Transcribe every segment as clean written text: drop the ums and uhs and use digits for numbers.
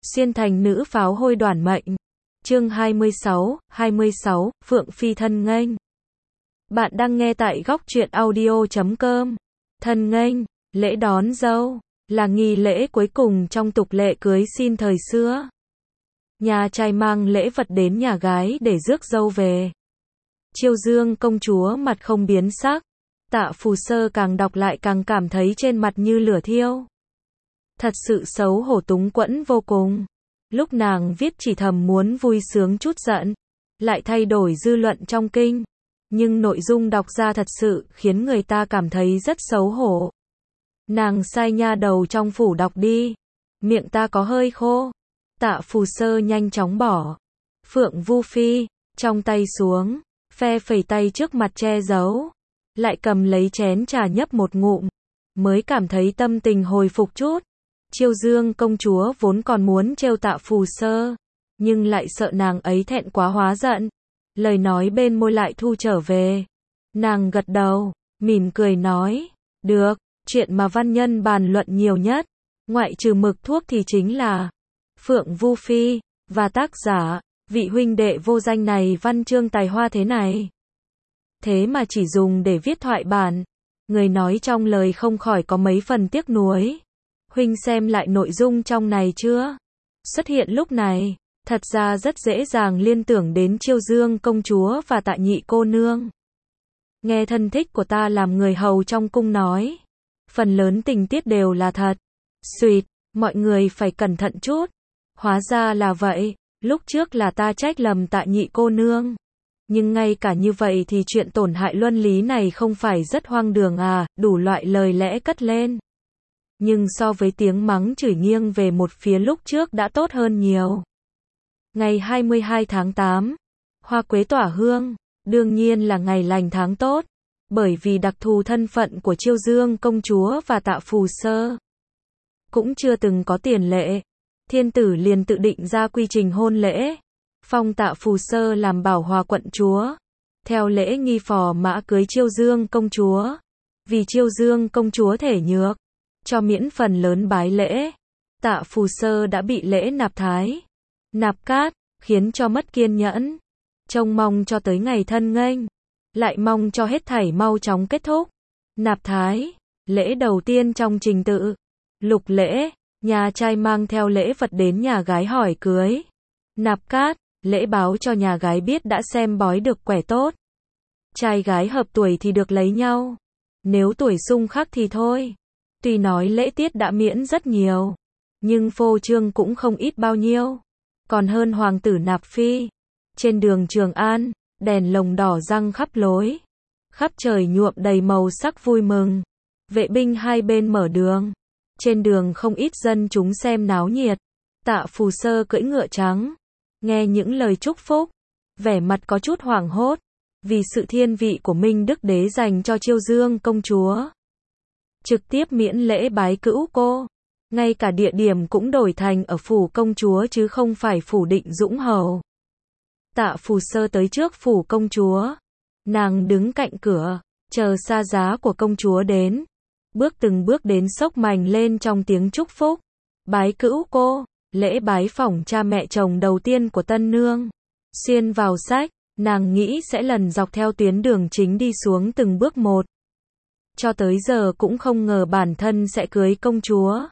Xuyên thành nữ pháo hôi đoản mệnh. Chương 26, Phượng Phi thân nghênh. Bạn đang nghe tại góc truyện audio.com. Thân nghênh, lễ đón dâu, là nghi lễ cuối cùng trong tục lệ cưới xin thời xưa. Nhà trai mang lễ vật đến nhà gái để rước dâu về. Chiêu Dương công chúa mặt không biến sắc. Tạ Phù Sơ càng đọc lại càng cảm thấy trên mặt như lửa thiêu. Thật sự xấu hổ túng quẫn vô cùng. Lúc nàng viết chỉ thầm muốn vui sướng chút giận, lại thay đổi dư luận trong kinh. Nhưng nội dung đọc ra thật sự khiến người ta cảm thấy rất xấu hổ. Nàng sai nha đầu trong phủ đọc đi. Miệng ta có hơi khô. Tạ Phù Sơ nhanh chóng bỏ Phượng Vu Phi trong tay xuống, phe phẩy tay trước mặt che giấu, lại cầm lấy chén trà nhấp một ngụm, mới cảm thấy tâm tình hồi phục chút. Chiêu Dương công chúa vốn còn muốn trêu Tạ Phù Sơ, nhưng lại sợ nàng ấy thẹn quá hóa giận, lời nói bên môi lại thu trở về. Nàng gật đầu, mỉm cười nói, được, chuyện mà văn nhân bàn luận nhiều nhất, ngoại trừ mực thuốc thì chính là Phượng Vu Phi, và tác giả, vị huynh đệ vô danh này văn chương tài hoa thế này. Thế mà chỉ dùng để viết thoại bản, người nói trong lời không khỏi có mấy phần tiếc nuối. Huynh xem lại nội dung trong này chưa? Xuất hiện lúc này, thật ra rất dễ dàng liên tưởng đến Chiêu Dương công chúa và Tạ nhị cô nương. Nghe thân thích của ta làm người hầu trong cung nói, phần lớn tình tiết đều là thật. Xuyệt, mọi người phải cẩn thận chút. Hóa ra là vậy, lúc trước là ta trách lầm Tạ nhị cô nương. Nhưng ngay cả như vậy thì chuyện tổn hại luân lý này không phải rất hoang đường à, đủ loại lời lẽ cất lên. Nhưng so với tiếng mắng chửi nghiêng về một phía lúc trước đã tốt hơn nhiều. Ngày 22 tháng 8, hoa quế tỏa hương, đương nhiên là ngày lành tháng tốt, bởi vì đặc thù thân phận của Chiêu Dương công chúa và Tạ Phù Sơ. Cũng chưa từng có tiền lệ, thiên tử liền tự định ra quy trình hôn lễ, phong Tạ Phù Sơ làm Bảo Hòa quận chúa, theo lễ nghi phò mã cưới Chiêu Dương công chúa. Vì Chiêu Dương công chúa thể nhược, cho miễn phần lớn bái lễ, Tạ Phù Sơ đã bị lễ nạp thái, nạp cát, khiến cho mất kiên nhẫn. Trông mong cho tới ngày thân nghênh, lại mong cho hết thảy mau chóng kết thúc. Nạp thái, lễ đầu tiên trong trình tự. Lục lễ, nhà trai mang theo lễ vật đến nhà gái hỏi cưới. Nạp cát, lễ báo cho nhà gái biết đã xem bói được quẻ tốt. Trai gái hợp tuổi thì được lấy nhau, nếu tuổi xung khắc thì thôi. Tuy nói lễ tiết đã miễn rất nhiều, nhưng phô trương cũng không ít bao nhiêu. Còn hơn hoàng tử nạp phi. Trên đường Trường An, đèn lồng đỏ răng khắp lối. Khắp trời nhuộm đầy màu sắc vui mừng. Vệ binh hai bên mở đường. Trên đường không ít dân chúng xem náo nhiệt. Tạ Phù Sơ cưỡi ngựa trắng, nghe những lời chúc phúc, vẻ mặt có chút hoảng hốt, vì sự thiên vị của Minh Đức Đế dành cho Chiêu Dương công chúa. Trực tiếp miễn lễ bái cữu cô, ngay cả địa điểm cũng đổi thành ở phủ công chúa chứ không phải phủ Định Dũng hầu. Tạ Phù Sơ tới trước phủ công chúa, nàng đứng cạnh cửa, chờ xa giá của công chúa đến, từng bước đến xốc mành lên trong tiếng chúc phúc. Bái cữu cô, lễ bái phỏng cha mẹ chồng đầu tiên của tân nương. Xuyên vào sách, nàng nghĩ sẽ lần dọc theo tuyến đường chính đi xuống từng bước một. Cho tới giờ cũng không ngờ bản thân sẽ cưới công chúa.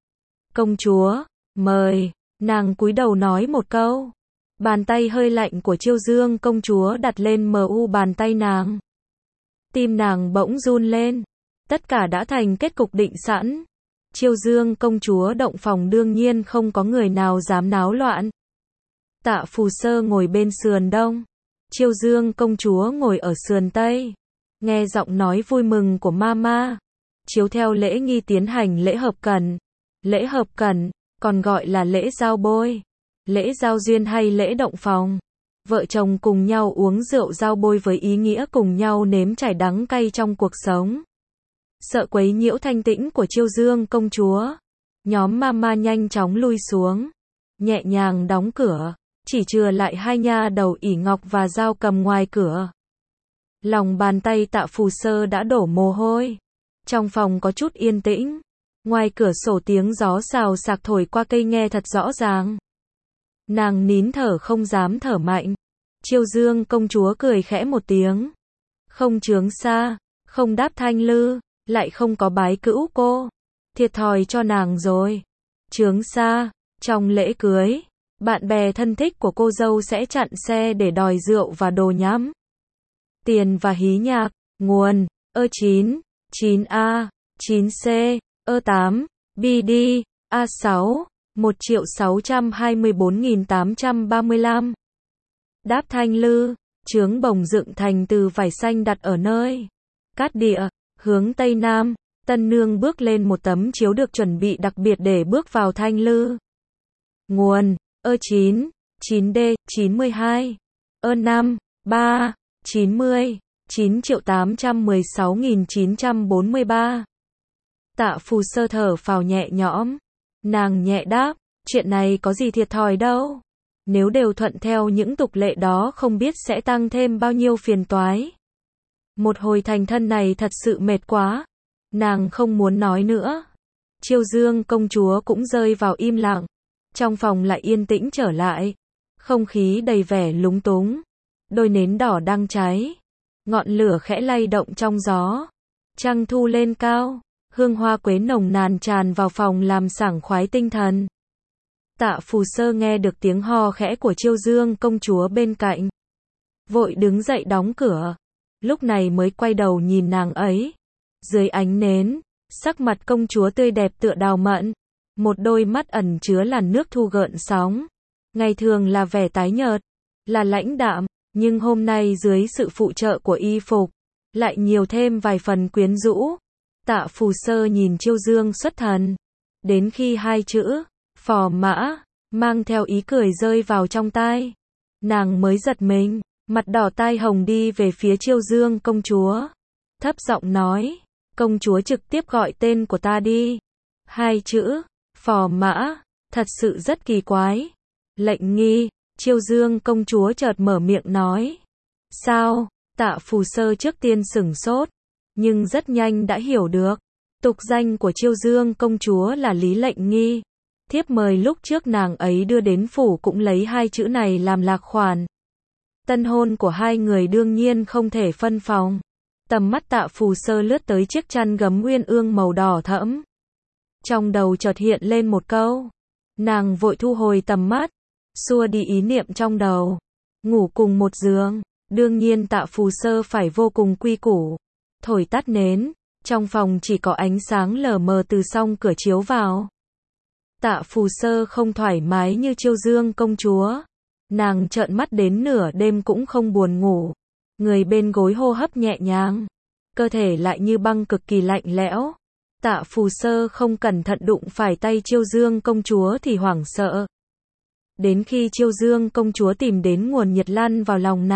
Công chúa, mời, nàng cúi đầu nói một câu. Bàn tay hơi lạnh của Chiêu Dương công chúa đặt lên mu bàn tay nàng. Tim nàng bỗng run lên. Tất cả đã thành kết cục định sẵn. Chiêu Dương công chúa động phòng đương nhiên không có người nào dám náo loạn. Tạ Phù Sơ ngồi bên sườn đông, Chiêu Dương công chúa ngồi ở sườn tây. Nghe giọng nói vui mừng của mama, chiếu theo lễ nghi tiến hành lễ hợp cẩn. Lễ hợp cẩn, còn gọi là lễ giao bôi, lễ giao duyên hay lễ động phòng. Vợ chồng cùng nhau uống rượu giao bôi với ý nghĩa cùng nhau nếm trải đắng cay trong cuộc sống. Sợ quấy nhiễu thanh tĩnh của Chiêu Dương công chúa, nhóm mama nhanh chóng lui xuống, nhẹ nhàng đóng cửa, chỉ chừa lại hai nha đầu ỷ ngọc và dao cầm ngoài cửa. Lòng bàn tay Tạ Phù Sơ đã đổ mồ hôi. Trong phòng có chút yên tĩnh. Ngoài cửa sổ tiếng gió xào xạc thổi qua cây nghe thật rõ ràng. Nàng nín thở không dám thở mạnh. Chiêu Dương công chúa cười khẽ một tiếng. Không chướng xa, không đáp thanh lư, lại không có bái cữu cô. Thiệt thòi cho nàng rồi. Chướng xa, trong lễ cưới, bạn bè thân thích của cô dâu sẽ chặn xe để đòi rượu và đồ nhắm. Tiền và hí nhạc, nguồn, ơ9, 9A, 9C, ơ8, BD, A6, 1.624.835. Đáp thanh lư, chướng bồng dựng thành từ vải xanh đặt ở nơi cát địa, hướng tây nam. Tân nương bước lên một tấm chiếu được chuẩn bị đặc biệt để bước vào thanh lư. Nguồn, ơ9, 9D, 92, ơ5, 3, 90, 9.816.943. Tạ Phù Sơ thở phào nhẹ nhõm. Nàng nhẹ đáp, chuyện này có gì thiệt thòi đâu. Nếu đều thuận theo những tục lệ đó không biết sẽ tăng thêm bao nhiêu phiền toái. Một hồi thành thân này thật sự mệt quá. Nàng không muốn nói nữa. Chiêu Dương công chúa cũng rơi vào im lặng. Trong phòng lại yên tĩnh trở lại. Không khí đầy vẻ lúng túng. Đôi nến đỏ đang cháy. Ngọn lửa khẽ lay động trong gió. Trăng thu lên cao. Hương hoa quế nồng nàn tràn vào phòng làm sảng khoái tinh thần. Tạ Phù Sơ nghe được tiếng ho khẽ của Chiêu Dương công chúa bên cạnh. Vội đứng dậy đóng cửa. Lúc này mới quay đầu nhìn nàng ấy. Dưới ánh nến, sắc mặt công chúa tươi đẹp tựa đào mận. Một đôi mắt ẩn chứa làn nước thu gợn sóng. Ngày thường là vẻ tái nhợt, là lãnh đạm, nhưng hôm nay dưới sự phụ trợ của y phục, lại nhiều thêm vài phần quyến rũ. Tạ Phù Sơ nhìn Chiêu Dương xuất thần. Đến khi hai chữ, phò mã, mang theo ý cười rơi vào trong tai. Nàng mới giật mình, mặt đỏ tai hồng đi về phía Chiêu Dương công chúa. Thấp giọng nói, công chúa trực tiếp gọi tên của ta đi. Hai chữ, phò mã, thật sự rất kỳ quái. Lệnh nghi, Chiêu Dương công chúa chợt mở miệng nói. Sao? Tạ Phù Sơ trước tiên sửng sốt, nhưng rất nhanh đã hiểu được. Tục danh của Chiêu Dương công chúa là Lý Lệnh Nghi. Thiếp mời lúc trước nàng ấy đưa đến phủ cũng lấy hai chữ này làm lạc khoản. Tân hôn của hai người đương nhiên không thể phân phòng. Tầm mắt Tạ Phù Sơ lướt tới chiếc chăn gấm uyên ương màu đỏ thẫm. Trong đầu chợt hiện lên một câu. Nàng vội thu hồi tầm mắt, xua đi ý niệm trong đầu. Ngủ cùng một giường, đương nhiên Tạ Phù Sơ phải vô cùng quy củ. Thổi tắt nến, trong phòng chỉ có ánh sáng lờ mờ từ song cửa chiếu vào. Tạ Phù Sơ không thoải mái như Chiêu Dương công chúa. Nàng trợn mắt đến nửa đêm cũng không buồn ngủ. Người bên gối hô hấp nhẹ nhàng, cơ thể lại như băng cực kỳ lạnh lẽo. Tạ Phù Sơ không cẩn thận đụng phải tay Chiêu Dương công chúa thì hoảng sợ. Đến khi Chiêu Dương công chúa tìm đến nguồn nhiệt lăn vào lòng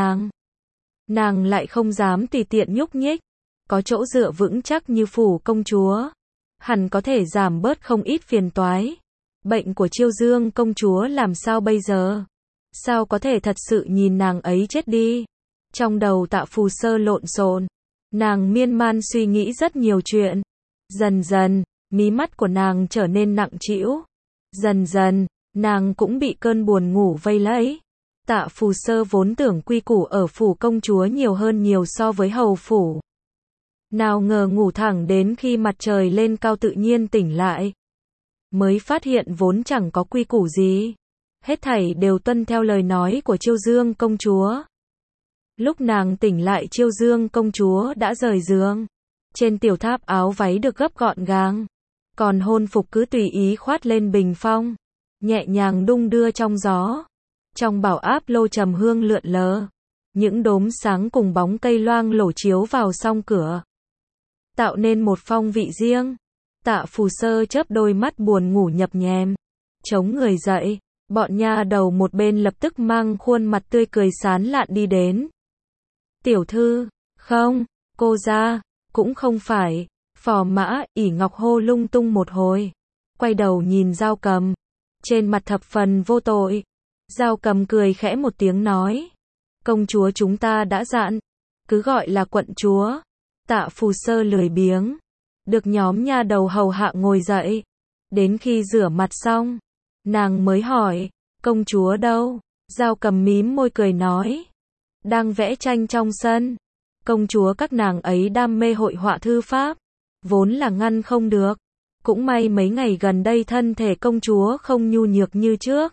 nàng lại không dám tùy tiện nhúc nhích. Có chỗ dựa vững chắc như phủ công chúa, hẳn có thể giảm bớt không ít phiền toái. Bệnh của Chiêu Dương công chúa làm sao bây giờ? Sao có thể thật sự nhìn nàng ấy chết đi? Trong đầu Tạ Phù Sơ lộn xộn, nàng miên man suy nghĩ rất nhiều chuyện. Dần dần, mí mắt của nàng trở nên nặng trĩu. Dần dần, nàng cũng bị cơn buồn ngủ vây lấy. Tạ Phù Sơ vốn tưởng quy củ ở phủ công chúa nhiều hơn nhiều so với hầu phủ. Nào ngờ ngủ thẳng đến khi mặt trời lên cao tự nhiên tỉnh lại. Mới phát hiện vốn chẳng có quy củ gì. Hết thảy đều tuân theo lời nói của Chiêu Dương công chúa. Lúc nàng tỉnh lại Chiêu Dương công chúa đã rời giường. Trên tiểu tháp áo váy được gấp gọn gàng. Còn hôn phục cứ tùy ý khoát lên bình phong. Nhẹ nhàng đung đưa trong gió. Trong bảo áp lô trầm hương lượn lờ. Những đốm sáng cùng bóng cây loang lổ chiếu vào song cửa. Tạo nên một phong vị riêng. Tạ Phù Sơ chớp đôi mắt buồn ngủ nhập nhèm. Chống người dậy. Bọn nha đầu một bên lập tức mang khuôn mặt tươi cười sán lạn đi đến. Tiểu thư, không, cô ra, cũng không phải. Phò mã, ỉ ngọc hô lung tung một hồi. Quay đầu nhìn Dao Cầm. Trên mặt thập phần vô tội. Dao Cầm cười khẽ một tiếng nói. Công chúa chúng ta đã dặn. Cứ gọi là quận chúa. Tạ Phù Sơ lười biếng. được nhóm nha đầu hầu hạ ngồi dậy. Đến khi rửa mặt xong, nàng mới hỏi, công chúa đâu? Dao Cầm mím môi cười nói, đang vẽ tranh trong sân. Công chúa các nàng ấy đam mê hội họa thư pháp, vốn là ngăn không được. Cũng may mấy ngày gần đây thân thể công chúa không nhu nhược như trước.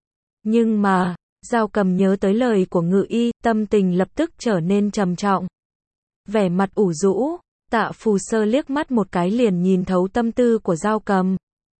Nhưng mà, Dao Cầm nhớ tới lời của Ngự Y, tâm tình lập tức trở nên trầm trọng. Vẻ mặt ủ rũ, Tạ Phù Sơ liếc mắt một cái liền nhìn thấu tâm tư của Dao Cầm.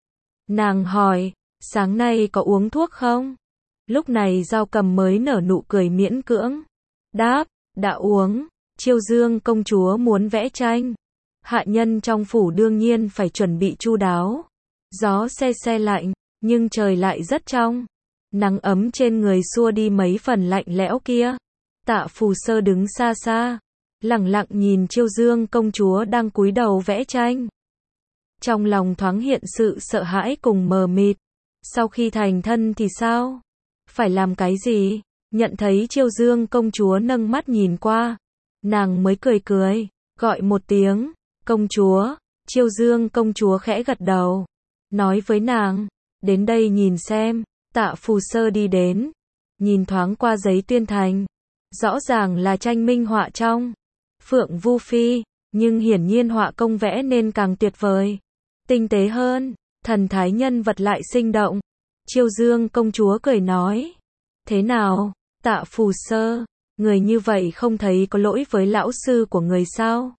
Nàng hỏi, sáng nay có uống thuốc không? Lúc này Dao Cầm mới nở nụ cười miễn cưỡng. Đáp, đã uống. Chiêu Dương công chúa muốn vẽ tranh. Hạ nhân trong phủ đương nhiên phải chuẩn bị chu đáo. Gió se lạnh, nhưng trời lại rất trong. Nắng ấm trên người xua đi mấy phần lạnh lẽo kia. Tạ Phù Sơ đứng xa xa, lẳng lặng nhìn Chiêu Dương công chúa đang cúi đầu vẽ tranh. Trong lòng thoáng hiện sự sợ hãi cùng mờ mịt. Sau khi thành thân thì sao? Phải làm cái gì? Nhận thấy Chiêu Dương công chúa nâng mắt nhìn qua, nàng mới cười, gọi một tiếng, công chúa. Chiêu Dương công chúa khẽ gật đầu, nói với nàng, đến đây nhìn xem. Tạ Phù Sơ đi đến, nhìn thoáng qua giấy tuyên thành, rõ ràng là tranh minh họa trong Phượng Vu Phi, nhưng hiển nhiên họa công vẽ nên càng tuyệt vời, tinh tế hơn, thần thái nhân vật lại sinh động. Chiêu Dương công chúa cười nói, thế nào, Tạ Phù Sơ, người như vậy không thấy có lỗi với lão sư của người sao?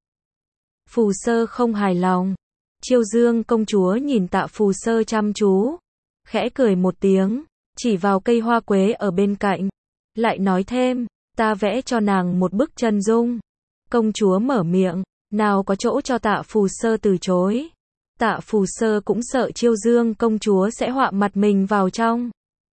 Phù Sơ không hài lòng. Chiêu Dương công chúa nhìn Tạ Phù Sơ chăm chú, khẽ cười một tiếng, chỉ vào cây hoa quế ở bên cạnh, lại nói thêm, ta vẽ cho nàng một bức chân dung. Công chúa mở miệng, nào có chỗ cho Tạ Phù Sơ từ chối. Tạ Phù Sơ cũng sợ Chiêu Dương công chúa sẽ họa mặt mình vào trong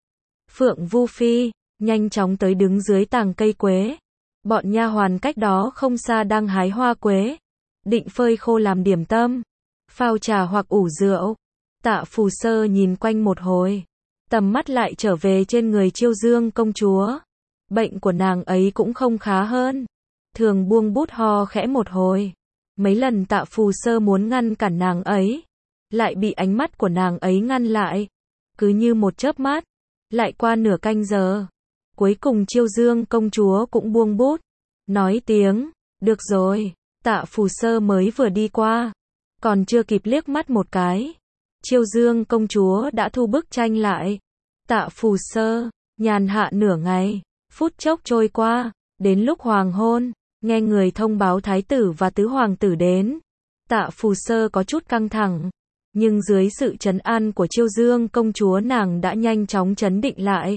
Phượng Vu Phi, nhanh chóng tới đứng dưới tàng cây quế. Bọn nha hoàn cách đó không xa đang hái hoa quế, định phơi khô làm điểm tâm, phao trà hoặc ủ rượu. Tạ Phù Sơ nhìn quanh một hồi, tầm mắt lại trở về trên người Chiêu Dương công chúa. Bệnh của nàng ấy cũng không khá hơn, thường buông bút ho khẽ một hồi. Mấy lần Tạ Phù Sơ muốn ngăn cản nàng ấy, lại bị ánh mắt của nàng ấy ngăn lại. Cứ như một chớp mắt, lại qua nửa canh giờ. Cuối cùng Chiêu Dương công chúa cũng buông bút, nói tiếng, được rồi. Tạ Phù Sơ mới vừa đi qua, còn chưa kịp liếc mắt một cái, Chiêu Dương công chúa đã thu bức tranh lại. Tạ Phù Sơ nhàn hạ nửa ngày, phút chốc trôi qua, đến lúc hoàng hôn, nghe người thông báo thái tử và tứ hoàng tử đến. Tạ Phù Sơ có chút căng thẳng, nhưng dưới sự trấn an của Chiêu Dương công chúa nàng đã nhanh chóng trấn định lại.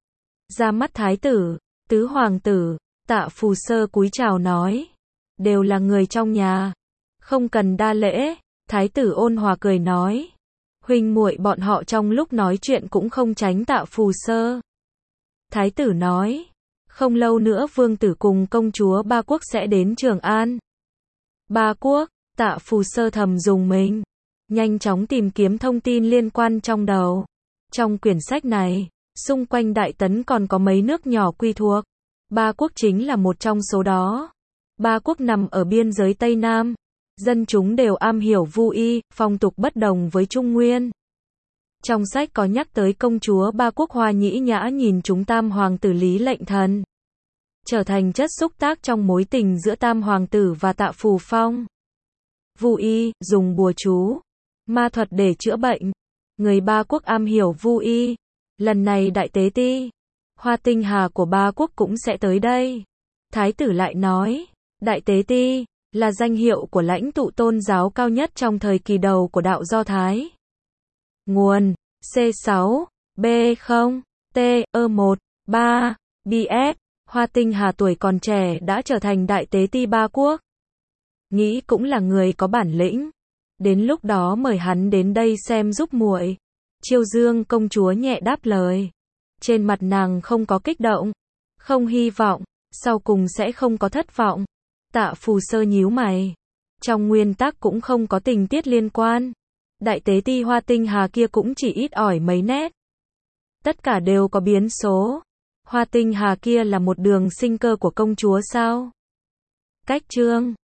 Ra mắt thái tử, tứ hoàng tử, Tạ Phù Sơ cúi chào nói, đều là người trong nhà, không cần đa lễ. Thái tử ôn hòa cười nói, huynh muội bọn họ trong lúc nói chuyện cũng không tránh Tạ Phù Sơ. Thái tử nói, không lâu nữa vương tử cùng công chúa Ba Quốc sẽ đến Trường An. Ba Quốc, Tạ Phù Sơ thầm dùng mình, nhanh chóng tìm kiếm thông tin liên quan trong đầu. Trong quyển sách này, xung quanh Đại Tấn còn có mấy nước nhỏ quy thuộc. Ba Quốc chính là một trong số đó. Ba Quốc nằm ở biên giới Tây Nam. Dân chúng đều am hiểu Vu y, phong tục bất đồng với Trung Nguyên. Trong sách có nhắc tới công chúa Ba Quốc Hoa Nhĩ Nhã nhìn chúng tam hoàng tử Lý Lệnh Thần, trở thành chất xúc tác trong mối tình giữa tam hoàng tử và Tạ Phù Phong. Vu y, dùng bùa chú, ma thuật để chữa bệnh. Người Ba Quốc am hiểu Vu y. Lần này Đại Tế Ti, Hoa Tinh Hà của Ba Quốc cũng sẽ tới đây. Thái tử lại nói, Đại Tế Ti là danh hiệu của lãnh tụ tôn giáo cao nhất trong thời kỳ đầu của đạo Do Thái. Nguồn C6 B0 TE1 3 BS. Hoa Tinh Hà tuổi còn trẻ đã trở thành Đại Tế Ti Ba Quốc. Nghĩ cũng là người có bản lĩnh. Đến lúc đó mời hắn đến đây xem giúp muội. Chiêu Dương công chúa nhẹ đáp lời. Trên mặt nàng không có kích động, không hy vọng, sau cùng sẽ không có thất vọng. Tạ Phù Sơ nhíu mày. Trong nguyên tắc cũng không có tình tiết liên quan. Đại Tế Ti Hoa Tinh Hà kia cũng chỉ ít ỏi mấy nét. Tất cả đều có biến số. Hoa Tinh Hà kia là một đường sinh cơ của công chúa sao? Cách chương